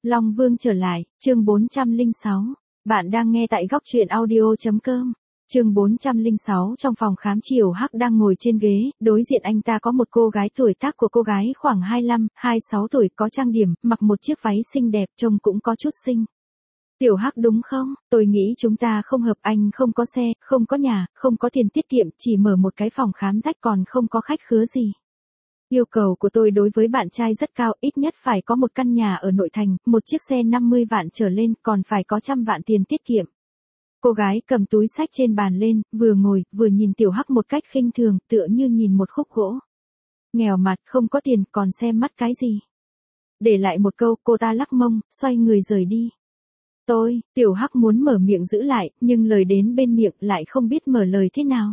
Long Vương trở lại, chương 406. Bạn đang nghe tại góc truyện audio.com. Chương 406. Trong phòng khám Triều Hắc đang ngồi trên ghế, đối diện anh ta có một cô gái tuổi tác của cô gái khoảng 25, 26 tuổi, có trang điểm, mặc một chiếc váy xinh đẹp, trông cũng có chút xinh. Tiểu Hắc đúng không? Tôi nghĩ chúng ta không hợp, anh không có xe, không có nhà, không có tiền tiết kiệm, chỉ mở một cái phòng khám rách còn không có khách khứa gì. Yêu cầu của tôi đối với bạn trai rất cao, ít nhất phải có một căn nhà ở nội thành, một chiếc xe 50 vạn trở lên, còn phải có 100 vạn tiền tiết kiệm. Cô gái cầm túi xách trên bàn lên, vừa ngồi, vừa nhìn Tiểu Hắc một cách khinh thường, tựa như nhìn một khúc gỗ. Nghèo mặt, không có tiền, còn xem mắt cái gì. Để lại một câu, cô ta lắc mông, xoay người rời đi. Tiểu Hắc muốn mở miệng giữ lại, nhưng lời đến bên miệng lại không biết mở lời thế nào.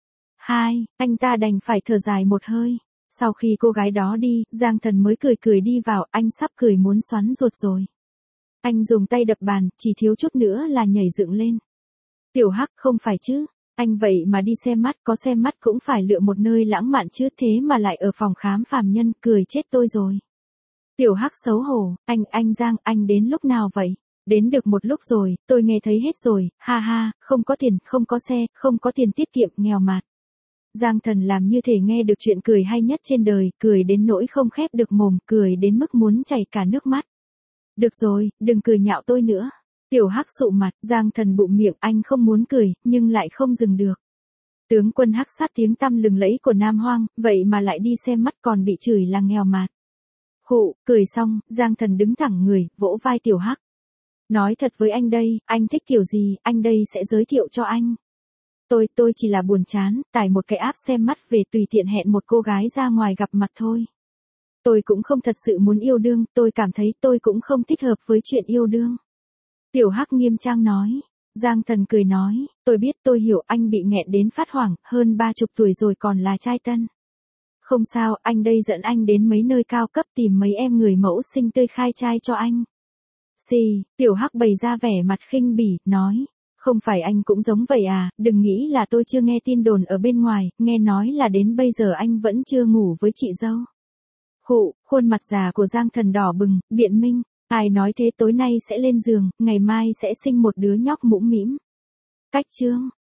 Anh ta đành phải thở dài một hơi. Sau khi cô gái đó đi, Giang Thần mới cười cười đi vào, anh sắp cười muốn xoắn ruột rồi. Anh dùng tay đập bàn, chỉ thiếu chút nữa là nhảy dựng lên. Tiểu Hắc, không phải chứ, anh vậy mà đi xem mắt, có xem mắt cũng phải lựa một nơi lãng mạn chứ, thế mà lại ở phòng khám phàm nhân, cười chết tôi rồi. Tiểu Hắc xấu hổ, anh Giang, anh đến lúc nào vậy? Đến được một lúc rồi, tôi nghe thấy hết rồi, ha ha, không có tiền, không có xe, không có tiền tiết kiệm, nghèo mạt. Giang Thần làm như thể nghe được chuyện cười hay nhất trên đời, cười đến nỗi không khép được mồm, cười đến mức muốn chảy cả nước mắt. Được rồi, đừng cười nhạo tôi nữa. Tiểu Hắc sụ mặt, Giang Thần bụm miệng, anh không muốn cười, nhưng lại không dừng được. Tướng quân Hắc Sát tiếng tăm lừng lẫy của Nam Hoang, vậy mà lại đi xem mắt còn bị chửi là nghèo mạt. Khụ, cười xong, Giang Thần đứng thẳng người, vỗ vai Tiểu Hắc. Nói thật với anh đây, anh thích kiểu gì, anh đây sẽ giới thiệu cho anh. Tôi chỉ là buồn chán, tải một cái app xem mắt về tùy tiện hẹn một cô gái ra ngoài gặp mặt thôi. Tôi cũng không thật sự muốn yêu đương, tôi cảm thấy tôi cũng không thích hợp với chuyện yêu đương. Tiểu Hắc nghiêm trang nói. Giang Thần cười nói, tôi biết, tôi hiểu, anh bị nghẹn đến phát hoảng, hơn 30 tuổi rồi còn là trai tân. Không sao, anh đây dẫn anh đến mấy nơi cao cấp tìm mấy em người mẫu xinh tươi khai trai cho anh. Tiểu Hắc bày ra vẻ mặt khinh bỉ, nói. Không phải anh cũng giống vậy à, đừng nghĩ là tôi chưa nghe tin đồn ở bên ngoài, nghe nói là đến bây giờ anh vẫn chưa ngủ với chị dâu. Khụ, khuôn mặt già của Giang Thần đỏ bừng, biện minh, ai nói thế, tối nay sẽ lên giường, ngày mai sẽ sinh một đứa nhóc mũm mĩm. Cách chương.